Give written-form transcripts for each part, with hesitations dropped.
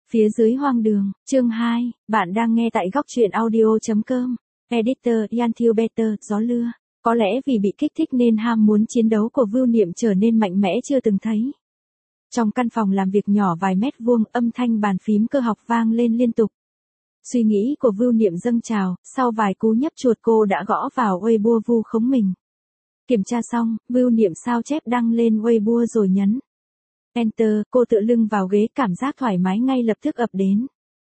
Phía dưới hoang đường, chương 2, bạn đang nghe tại góc truyện audio.com. Editor Ian Better, gió lưa. Có lẽ vì bị kích thích nên ham muốn chiến đấu của Vưu Niệm trở nên mạnh mẽ chưa từng thấy. Trong căn phòng làm việc nhỏ vài mét vuông, âm thanh bàn phím cơ học vang lên liên tục. Suy nghĩ của Vưu Niệm dâng trào, sau vài cú nhấp chuột cô đã gõ vào Weibo vu khống mình. Kiểm tra xong, Vưu Niệm sao chép đăng lên Weibo rồi nhấn Enter, cô tựa lưng vào ghế, cảm giác thoải mái ngay lập tức ập đến.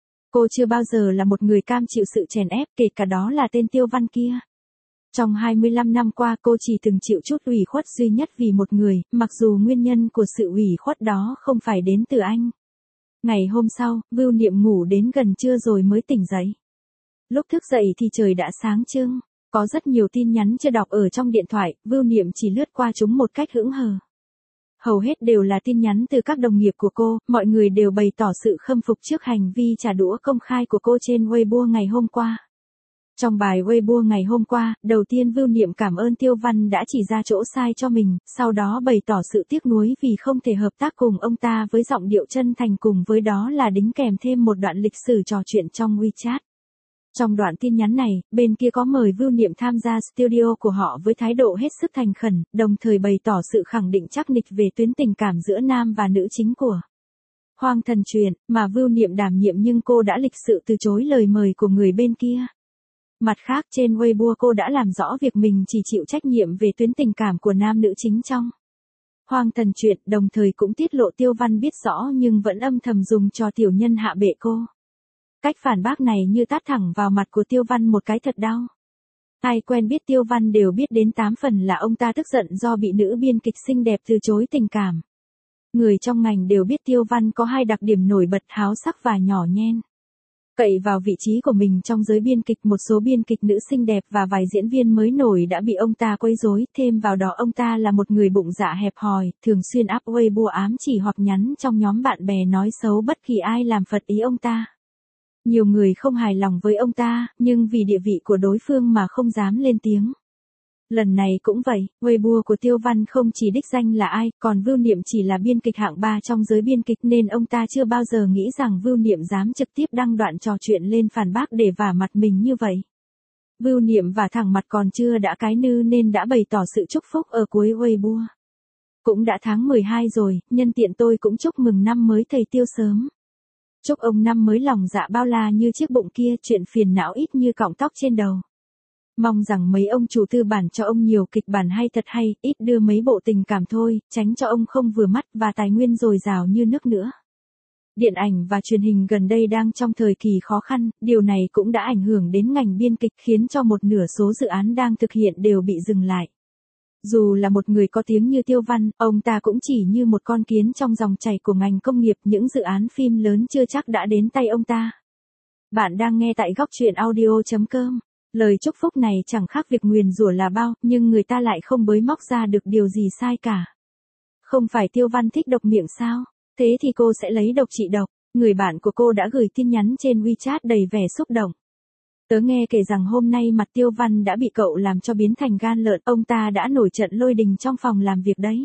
Cô chưa bao giờ là một người cam chịu sự chèn ép, kể cả đó là tên Tiêu Văn kia. Trong 25 năm qua cô chỉ từng chịu chút ủy khuất duy nhất vì một người, mặc dù nguyên nhân của sự ủy khuất đó không phải đến từ anh. Ngày hôm sau, Vưu Niệm ngủ đến gần trưa rồi mới tỉnh dậy. Lúc thức dậy thì trời đã sáng trưng, có rất nhiều tin nhắn chưa đọc ở trong điện thoại, Vưu Niệm chỉ lướt qua chúng một cách hững hờ. Hầu hết đều là tin nhắn từ các đồng nghiệp của cô, mọi người đều bày tỏ sự khâm phục trước hành vi trả đũa công khai của cô trên Weibo ngày hôm qua. Trong bài Weibo ngày hôm qua, đầu tiên Vưu Niệm cảm ơn Tiêu Văn đã chỉ ra chỗ sai cho mình, sau đó bày tỏ sự tiếc nuối vì không thể hợp tác cùng ông ta với giọng điệu chân thành, cùng với đó là đính kèm thêm một đoạn lịch sử trò chuyện trong WeChat. Trong đoạn tin nhắn này, bên kia có mời Vưu Niệm tham gia studio của họ với thái độ hết sức thành khẩn, đồng thời bày tỏ sự khẳng định chắc nịch về tuyến tình cảm giữa nam và nữ chính của Hoang Thần Truyện, mà Vưu Niệm đảm nhiệm, nhưng cô đã lịch sự từ chối lời mời của người bên kia. Mặt khác, trên Weibo cô đã làm rõ việc mình chỉ chịu trách nhiệm về tuyến tình cảm của nam nữ chính trong Hoang Thần Truyện, đồng thời cũng tiết lộ Tiêu Văn biết rõ nhưng vẫn âm thầm dùng cho tiểu nhân hạ bệ cô. Cách phản bác này như tát thẳng vào mặt của Tiêu Văn một cái thật đau. Ai quen biết Tiêu Văn đều biết đến 8 phần là ông ta tức giận do bị nữ biên kịch xinh đẹp từ chối tình cảm. Người trong ngành đều biết Tiêu Văn có hai đặc điểm nổi bật: háo sắc và nhỏ nhen. Cậy vào vị trí của mình trong giới biên kịch, một số biên kịch nữ xinh đẹp và vài diễn viên mới nổi đã bị ông ta quấy rối, thêm vào đó ông ta là một người bụng dạ hẹp hòi, thường xuyên up Weibo ám chỉ hoặc nhắn trong nhóm bạn bè nói xấu bất kỳ ai làm phật ý ông ta. Nhiều người không hài lòng với ông ta, nhưng vì địa vị của đối phương mà không dám lên tiếng. Lần này cũng vậy, Weibo của Tiêu Văn không chỉ đích danh là ai, còn Vưu Niệm chỉ là biên kịch hạng 3 trong giới biên kịch, nên ông ta chưa bao giờ nghĩ rằng Vưu Niệm dám trực tiếp đăng đoạn trò chuyện lên phản bác để vả mặt mình như vậy. Vưu Niệm vả thẳng mặt còn chưa đã cái nư nên đã bày tỏ sự chúc phúc ở cuối Weibo. Cũng đã tháng 12 rồi, nhân tiện tôi cũng chúc mừng năm mới thầy Tiêu sớm. Chúc ông năm mới lòng dạ bao la như chiếc bụng kia, chuyện phiền não ít như cọng tóc trên đầu. Mong rằng mấy ông chủ tư bản cho ông nhiều kịch bản hay thật hay, ít đưa mấy bộ tình cảm thôi, tránh cho ông không vừa mắt và tài nguyên dồi dào như nước nữa. Điện ảnh và truyền hình gần đây đang trong thời kỳ khó khăn, điều này cũng đã ảnh hưởng đến ngành biên kịch, khiến cho một nửa số dự án đang thực hiện đều bị dừng lại. Dù là một người có tiếng như Tiêu Văn, ông ta cũng chỉ như một con kiến trong dòng chảy của ngành công nghiệp, những dự án phim lớn chưa chắc đã đến tay ông ta. Bạn đang nghe tại góc truyện audio.com. Lời chúc phúc này chẳng khác việc nguyền rủa là bao, nhưng người ta lại không bới móc ra được điều gì sai cả. Không phải Tiêu Văn thích độc miệng sao? Thế thì cô sẽ lấy độc trị độc. Người bạn của cô đã gửi tin nhắn trên WeChat đầy vẻ xúc động. Tớ nghe kể rằng hôm nay mặt Tiêu Văn đã bị cậu làm cho biến thành gan lợn, ông ta đã nổi trận lôi đình trong phòng làm việc đấy.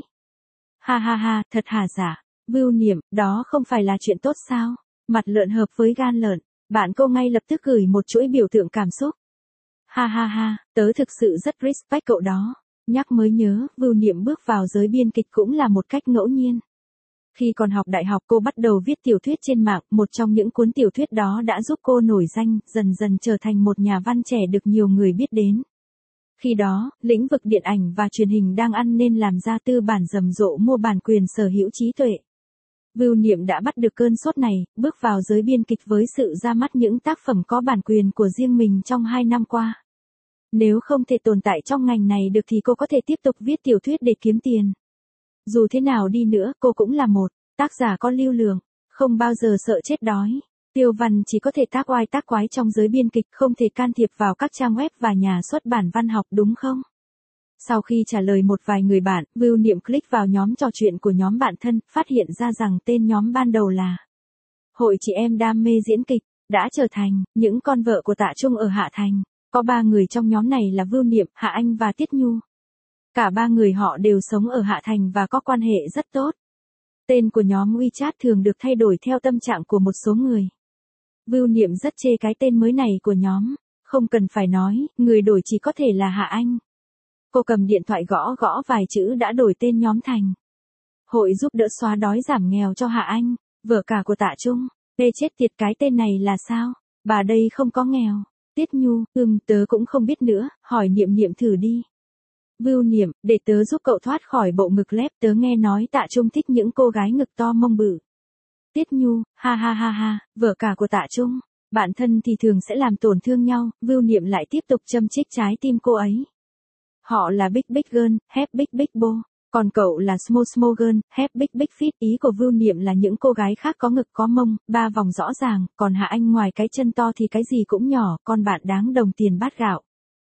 Ha ha ha, thật hả giả? Vưu Niệm, đó không phải là chuyện tốt sao? Mặt lợn hợp với gan lợn. Bạn cô ngay lập tức gửi một chuỗi biểu tượng cảm xúc. Ha ha ha, tớ thực sự rất respect cậu đó. Nhắc mới nhớ, Vưu Niệm bước vào giới biên kịch cũng là một cách ngẫu nhiên. Khi còn học đại học cô bắt đầu viết tiểu thuyết trên mạng, một trong những cuốn tiểu thuyết đó đã giúp cô nổi danh, dần dần trở thành một nhà văn trẻ được nhiều người biết đến. Khi đó, lĩnh vực điện ảnh và truyền hình đang ăn nên làm ra tư bản rầm rộ mua bản quyền sở hữu trí tuệ. Vưu Niệm đã bắt được cơn sốt này, bước vào giới biên kịch với sự ra mắt những tác phẩm có bản quyền của riêng mình trong 2 năm qua. Nếu không thể tồn tại trong ngành này được thì cô có thể tiếp tục viết tiểu thuyết để kiếm tiền. Dù thế nào đi nữa, cô cũng là một tác giả có lưu lượng, không bao giờ sợ chết đói. Tiêu Văn chỉ có thể tác oai tác quái trong giới biên kịch, không thể can thiệp vào các trang web và nhà xuất bản văn học, đúng không? Sau khi trả lời một vài người bạn, Vưu Niệm click vào nhóm trò chuyện của nhóm bạn thân, phát hiện ra rằng tên nhóm ban đầu là Hội Chị Em Đam Mê Diễn Kịch, đã trở thành những con vợ của Tạ Trung ở Hạ Thành. Có 3 người trong nhóm này là Vưu Niệm, Hạ Anh và Tiết Nhu. Cả 3 người họ đều sống ở Hạ Thành và có quan hệ rất tốt. Tên của nhóm WeChat thường được thay đổi theo tâm trạng của một số người. Vưu Niệm rất chê cái tên mới này của nhóm. Không cần phải nói, người đổi chỉ có thể là Hạ Anh. Cô cầm điện thoại gõ gõ vài chữ đã đổi tên nhóm thành Hội giúp đỡ xóa đói giảm nghèo cho Hạ Anh, vợ cả của Tạ Trung. Ê chết tiệt, cái tên này là sao? Bà đây không có nghèo. Tiết Nhu, tớ cũng không biết nữa, hỏi Niệm Niệm thử đi. Vưu Niệm, để tớ giúp cậu thoát khỏi bộ ngực lép, tớ nghe nói Tạ Trung thích những cô gái ngực to mông bự. Tiết Nhu, ha ha ha ha, vợ cả của Tạ Trung. Bạn thân thì thường sẽ làm tổn thương nhau, Vưu Niệm lại tiếp tục châm chích trái tim cô ấy. Họ là Big Big Girl, have Big Big Bo. Còn cậu là Small Small Girl, have Big Big Fit. Ý của Vưu Niệm là những cô gái khác có ngực có mông, 3 vòng rõ ràng, còn Hạ Anh ngoài cái chân to thì cái gì cũng nhỏ, con bạn đáng đồng tiền bát gạo.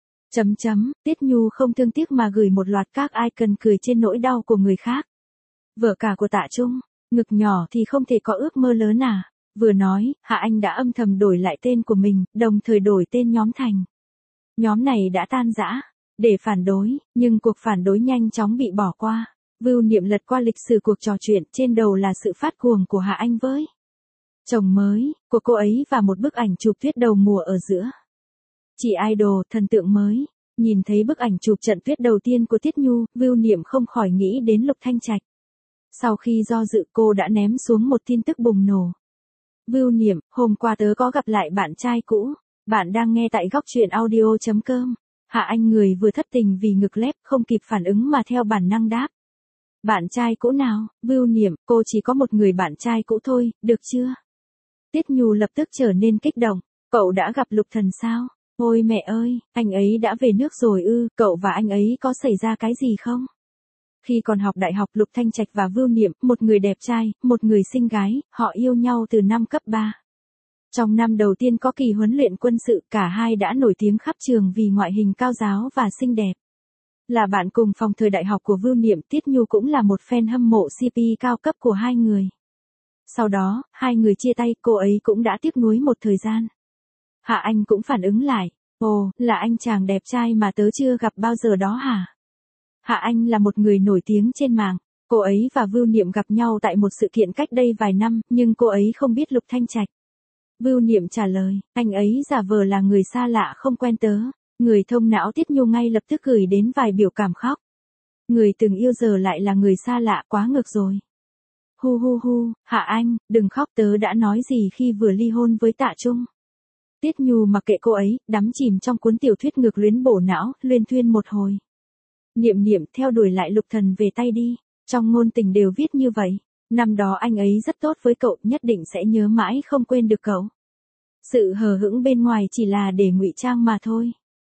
Tiết Nhu không thương tiếc mà gửi một loạt các icon cười trên nỗi đau của người khác. Vợ cả của Tạ Trung, ngực nhỏ thì không thể có ước mơ lớn à? Vừa nói, Hạ Anh đã âm thầm đổi lại tên của mình, đồng thời đổi tên nhóm thành. Nhóm này đã tan rã, để phản đối, nhưng cuộc phản đối nhanh chóng bị bỏ qua. Vưu Niệm lật qua lịch sử cuộc trò chuyện, trên đầu là sự phát cuồng của Hạ Anh với chồng mới của cô ấy và một bức ảnh chụp tuyết đầu mùa ở giữa. Chị idol, thần tượng mới. Nhìn thấy bức ảnh chụp trận tuyết đầu tiên của Tiết Nhu, Vưu Niệm không khỏi nghĩ đến Lục Thanh Trạch. Sau khi do dự, cô đã ném xuống một tin tức bùng nổ. Vưu Niệm, hôm qua tớ có gặp lại bạn trai cũ. Bạn đang nghe tại góc truyện audio.com. Hạ Anh người vừa thất tình vì ngực lép, không kịp phản ứng mà theo bản năng đáp. Bạn trai cũ nào? Vưu Niệm, cô chỉ có một người bạn trai cũ thôi, được chưa? Tiết Nhu lập tức trở nên kích động. Cậu đã gặp Lục Thần sao? Ôi mẹ ơi, anh ấy đã về nước rồi ư? Cậu và anh ấy có xảy ra cái gì không? Khi còn học đại học, Lục Thanh Trạch và Vưu Niệm, một người đẹp trai, một người xinh gái, họ yêu nhau từ năm cấp 3. Trong năm đầu tiên có kỳ huấn luyện quân sự, cả hai đã nổi tiếng khắp trường vì ngoại hình cao ráo và xinh đẹp. Là bạn cùng phòng thời đại học của Vưu Niệm, Tiết Nhu cũng là một fan hâm mộ CP cao cấp của hai người. Sau đó, hai người chia tay, cô ấy cũng đã tiếc nuối một thời gian. Hạ Anh cũng phản ứng lại. Ồ, là anh chàng đẹp trai mà tớ chưa gặp bao giờ đó hả? Hạ Anh là một người nổi tiếng trên mạng. Cô ấy và Vưu Niệm gặp nhau tại một sự kiện cách đây vài năm, nhưng cô ấy không biết Lục Thanh Trạch. Vưu Niệm trả lời, anh ấy giả vờ là người xa lạ không quen tớ. Người thông não Tiết Nhu ngay lập tức gửi đến vài biểu cảm khóc. Người từng yêu giờ lại là người xa lạ, quá ngược rồi. Hu hu hu, Hạ Anh, đừng khóc, tớ đã nói gì khi vừa ly hôn với Tạ Trung. Tiết Nhu mặc kệ cô ấy, đắm chìm trong cuốn tiểu thuyết ngược luyến bổ não, luyên thuyên một hồi. Niệm Niệm, theo đuổi lại Lục Thần về tay đi. Trong ngôn tình đều viết như vậy. Năm đó anh ấy rất tốt với cậu, nhất định sẽ nhớ mãi không quên được cậu. Sự hờ hững bên ngoài chỉ là để ngụy trang mà thôi.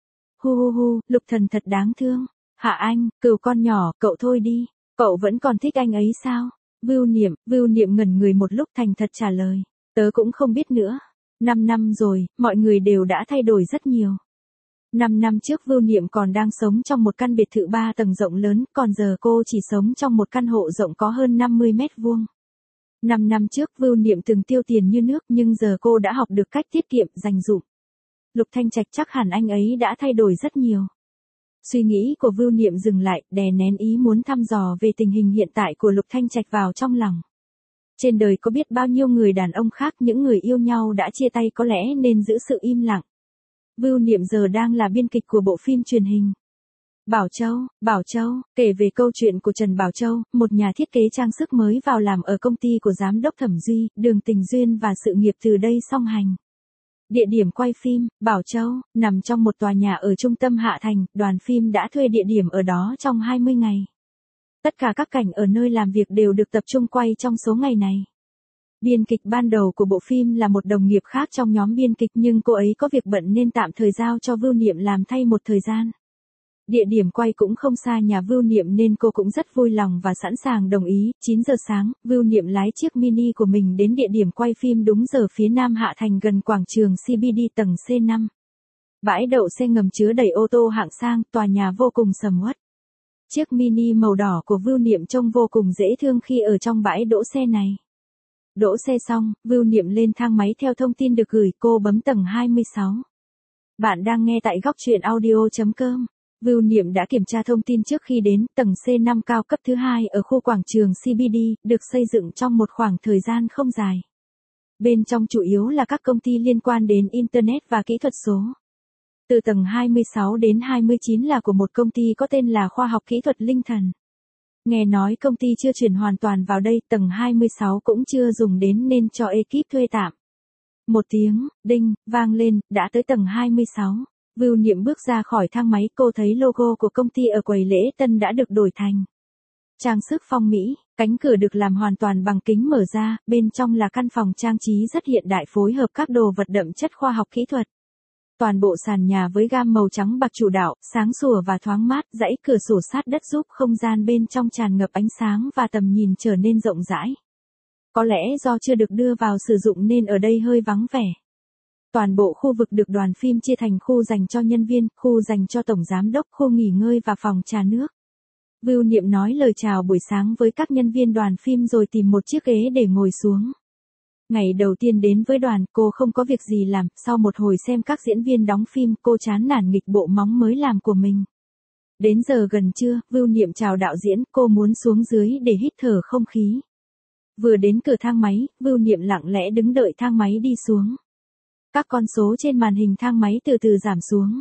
Hu hu hu, Lục Thần thật đáng thương. Hạ Anh, cừu con nhỏ, cậu thôi đi. Cậu vẫn còn thích anh ấy sao? Vưu Niệm ngẩn người một lúc thành thật trả lời. Tớ cũng không biết nữa. 5 năm rồi, mọi người đều đã thay đổi rất nhiều. 5 năm trước Vưu Niệm còn đang sống trong một căn biệt thự 3 tầng rộng lớn, còn giờ cô chỉ sống trong một căn hộ rộng có hơn 50 mét vuông. 5 năm trước Vưu Niệm từng tiêu tiền như nước, nhưng giờ cô đã học được cách tiết kiệm, dành dụm. Lục Thanh Trạch chắc hẳn anh ấy đã thay đổi rất nhiều. Suy nghĩ của Vưu Niệm dừng lại, đè nén ý muốn thăm dò về tình hình hiện tại của Lục Thanh Trạch vào trong lòng. Trên đời có biết bao nhiêu người đàn ông khác, những người yêu nhau đã chia tay có lẽ nên giữ sự im lặng. Vưu Niệm giờ đang là biên kịch của bộ phim truyền hình. Bảo Châu, kể về câu chuyện của Trần Bảo Châu, một nhà thiết kế trang sức mới vào làm ở công ty của giám đốc Thẩm Duy, đường tình duyên và sự nghiệp từ đây song hành. Địa điểm quay phim, Bảo Châu, nằm trong một tòa nhà ở trung tâm Hạ Thành, đoàn phim đã thuê địa điểm ở đó trong 20 ngày. Tất cả các cảnh ở nơi làm việc đều được tập trung quay trong số ngày này. Biên kịch ban đầu của bộ phim là một đồng nghiệp khác trong nhóm biên kịch, nhưng cô ấy có việc bận nên tạm thời giao cho Vưu Niệm làm thay một thời gian. Địa điểm quay cũng không xa nhà Vưu Niệm nên cô cũng rất vui lòng và sẵn sàng đồng ý. 9 giờ sáng, Vưu Niệm lái chiếc mini của mình đến địa điểm quay phim đúng giờ phía nam Hạ Thành gần quảng trường CBD tầng C5. Bãi đậu xe ngầm chứa đầy ô tô hạng sang, tòa nhà vô cùng sầm uất. Chiếc mini màu đỏ của Vưu Niệm trông vô cùng dễ thương khi ở trong bãi đỗ xe này. Đỗ xe xong, Vưu Niệm lên thang máy theo thông tin được gửi, cô bấm tầng 26. Bạn đang nghe tại góc truyện audio.com. Vưu Niệm đã kiểm tra thông tin trước khi đến, tầng C5 cao cấp thứ 2 ở khu quảng trường CBD, được xây dựng trong một khoảng thời gian không dài. Bên trong chủ yếu là các công ty liên quan đến Internet và kỹ thuật số. Từ tầng 26 đến 29 là của một công ty có tên là Khoa học Kỹ thuật Linh Thần. Nghe nói công ty chưa chuyển hoàn toàn vào đây, tầng 26 cũng chưa dùng đến nên cho ekip thuê tạm. Một tiếng, đinh, vang lên, đã tới tầng 26. Vưu Niệm bước ra khỏi thang máy, cô thấy logo của công ty ở quầy lễ tân đã được đổi thành trang sức phong mỹ, cánh cửa được làm hoàn toàn bằng kính mở ra, bên trong là căn phòng trang trí rất hiện đại phối hợp các đồ vật đậm chất khoa học kỹ thuật. Toàn bộ sàn nhà với gam màu trắng bạc chủ đạo, sáng sủa và thoáng mát, dãy cửa sổ sát đất giúp không gian bên trong tràn ngập ánh sáng và tầm nhìn trở nên rộng rãi. Có lẽ do chưa được đưa vào sử dụng nên ở đây hơi vắng vẻ. Toàn bộ khu vực được đoàn phim chia thành khu dành cho nhân viên, khu dành cho tổng giám đốc, khu nghỉ ngơi và phòng trà nước. Vưu Niệm nói lời chào buổi sáng với các nhân viên đoàn phim rồi tìm một chiếc ghế để ngồi xuống. Ngày đầu tiên đến với đoàn, cô không có việc gì làm, sau một hồi xem các diễn viên đóng phim, cô chán nản nghịch bộ móng mới làm của mình. Đến giờ gần trưa, Vưu Niệm chào đạo diễn, cô muốn xuống dưới để hít thở không khí. Vừa đến cửa thang máy, Vưu Niệm lặng lẽ đứng đợi thang máy đi xuống. Các con số trên màn hình thang máy từ từ giảm xuống.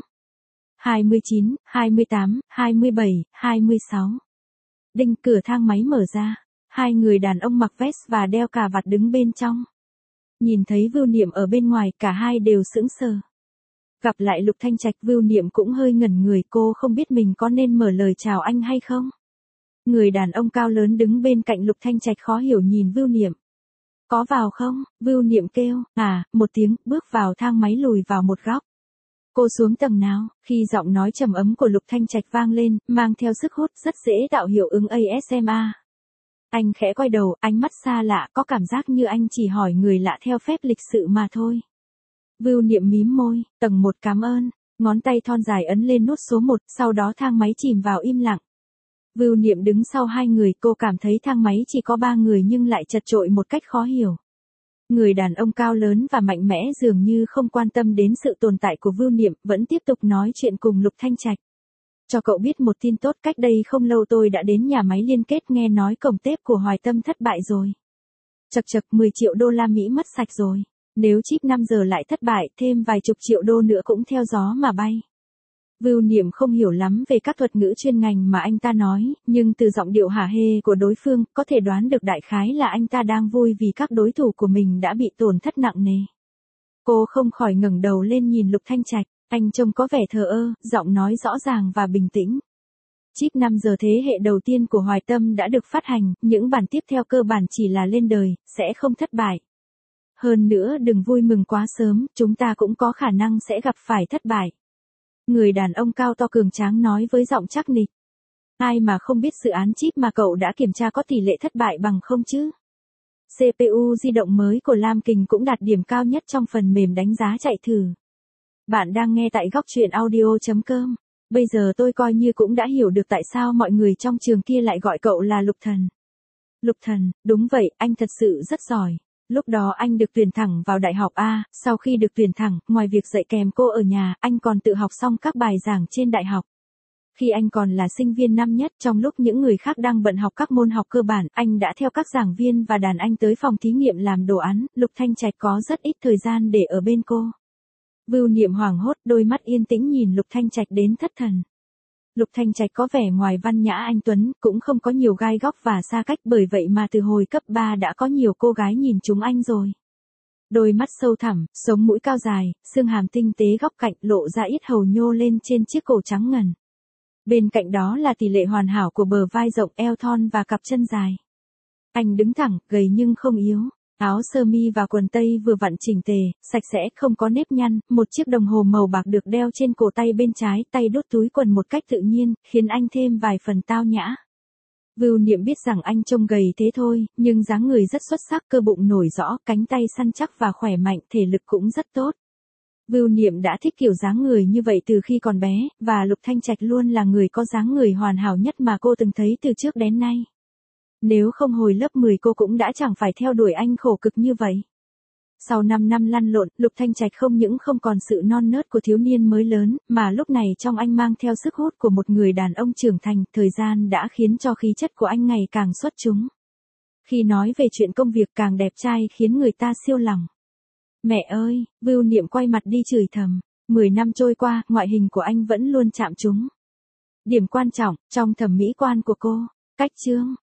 29, 28, 27, 26. Đinh, cửa thang máy mở ra. Hai người đàn ông mặc vest và đeo cà vạt đứng bên trong. Nhìn thấy Vưu Niệm ở bên ngoài, cả hai đều sững sờ. Gặp lại Lục Thanh Trạch, Vưu Niệm cũng hơi ngẩn người, cô không biết mình có nên mở lời chào anh hay không. Người đàn ông cao lớn đứng bên cạnh Lục Thanh Trạch khó hiểu nhìn Vưu Niệm. Có vào không? Vưu Niệm kêu, một tiếng, bước vào thang máy lùi vào một góc. Cô xuống tầng nào? Khi giọng nói trầm ấm của Lục Thanh Trạch vang lên, mang theo sức hút rất dễ tạo hiệu ứng ASMR. Anh khẽ quay đầu, ánh mắt xa lạ, có cảm giác như anh chỉ hỏi người lạ theo phép lịch sự mà thôi. Vưu Niệm mím môi, tầng 1 cảm ơn, ngón tay thon dài ấn lên nút số 1, sau đó thang máy chìm vào im lặng. Vưu Niệm đứng sau hai người, cô cảm thấy thang máy chỉ có 3 người nhưng lại chật chội một cách khó hiểu. Người đàn ông cao lớn và mạnh mẽ dường như không quan tâm đến sự tồn tại của Vưu Niệm, vẫn tiếp tục nói chuyện cùng Lục Thanh Trạch. Cho cậu biết một tin tốt, cách đây không lâu tôi đã đến nhà máy liên kết, nghe nói cổng tép của Hoài Tâm thất bại rồi. Chậc chậc, 10 triệu đô la Mỹ mất sạch rồi. Nếu chip 5 giờ lại thất bại, thêm vài chục triệu đô nữa cũng theo gió mà bay. Vưu Niệm không hiểu lắm về các thuật ngữ chuyên ngành mà anh ta nói, nhưng từ giọng điệu hả hê của đối phương, có thể đoán được đại khái là anh ta đang vui vì các đối thủ của mình đã bị tổn thất nặng nề. Cô không khỏi ngẩng đầu lên nhìn Lục Thanh Trạch, anh trông có vẻ thờ ơ, giọng nói rõ ràng và bình tĩnh. Chip 5 giờ thế hệ đầu tiên của Hoài Tâm đã được phát hành, những bản tiếp theo cơ bản chỉ là lên đời, sẽ không thất bại. Hơn nữa đừng vui mừng quá sớm, chúng ta cũng có khả năng sẽ gặp phải thất bại. Người đàn ông cao to cường tráng nói với giọng chắc nịch. Ai mà không biết dự án chip mà cậu đã kiểm tra có tỷ lệ thất bại bằng không chứ? CPU di động mới của Lam Kình cũng đạt điểm cao nhất trong phần mềm đánh giá chạy thử. Bạn đang nghe tại góc truyện audio.com. Bây giờ tôi coi như cũng đã hiểu được tại sao mọi người trong trường kia lại gọi cậu là Lục Thần. Lục Thần, đúng vậy, anh thật sự rất giỏi. Lúc đó anh được tuyển thẳng vào đại học A, sau khi được tuyển thẳng, ngoài việc dạy kèm cô ở nhà, anh còn tự học xong các bài giảng trên đại học. Khi anh còn là sinh viên năm nhất, trong lúc những người khác đang bận học các môn học cơ bản, anh đã theo các giảng viên và đàn anh tới phòng thí nghiệm làm đồ án. Lục Thanh Trạch có rất ít thời gian để ở bên cô. Vưu Niệm hoảng hốt, đôi mắt yên tĩnh nhìn Lục Thanh Trạch đến thất thần. Lục Thanh Trạch có vẻ ngoài văn nhã anh tuấn, cũng không có nhiều gai góc và xa cách, bởi vậy mà từ hồi cấp 3 đã có nhiều cô gái nhìn trúng anh rồi. Đôi mắt sâu thẳm, sống mũi cao dài, xương hàm tinh tế góc cạnh, lộ ra yết hầu nhô lên trên chiếc cổ trắng ngần. Bên cạnh đó là tỷ lệ hoàn hảo của bờ vai rộng, eo thon và cặp chân dài. Anh đứng thẳng, gầy nhưng không yếu. Áo sơ mi và quần tây vừa vặn chỉnh tề, sạch sẽ, không có nếp nhăn, một chiếc đồng hồ màu bạc được đeo trên cổ tay bên trái, tay đút túi quần một cách tự nhiên, khiến anh thêm vài phần tao nhã. Vưu Niệm biết rằng anh trông gầy thế thôi, nhưng dáng người rất xuất sắc, cơ bụng nổi rõ, cánh tay săn chắc và khỏe mạnh, thể lực cũng rất tốt. Vưu Niệm đã thích kiểu dáng người như vậy từ khi còn bé, và Lục Thanh Trạch luôn là người có dáng người hoàn hảo nhất mà cô từng thấy từ trước đến nay. Nếu không hồi lớp 10 cô cũng đã chẳng phải theo đuổi anh khổ cực như vậy. Sau 5 năm lăn lộn, Lục Thanh Trạch không những không còn sự non nớt của thiếu niên mới lớn, mà lúc này trong anh mang theo sức hút của một người đàn ông trưởng thành, thời gian đã khiến cho khí chất của anh ngày càng xuất chúng. Khi nói về chuyện công việc càng đẹp trai khiến người ta siêu lòng. Mẹ ơi, Vưu Niệm quay mặt đi chửi thầm, 10 năm trôi qua, ngoại hình của anh vẫn luôn chạm trúng điểm quan trọng trong thẩm mỹ quan của cô. Cách chương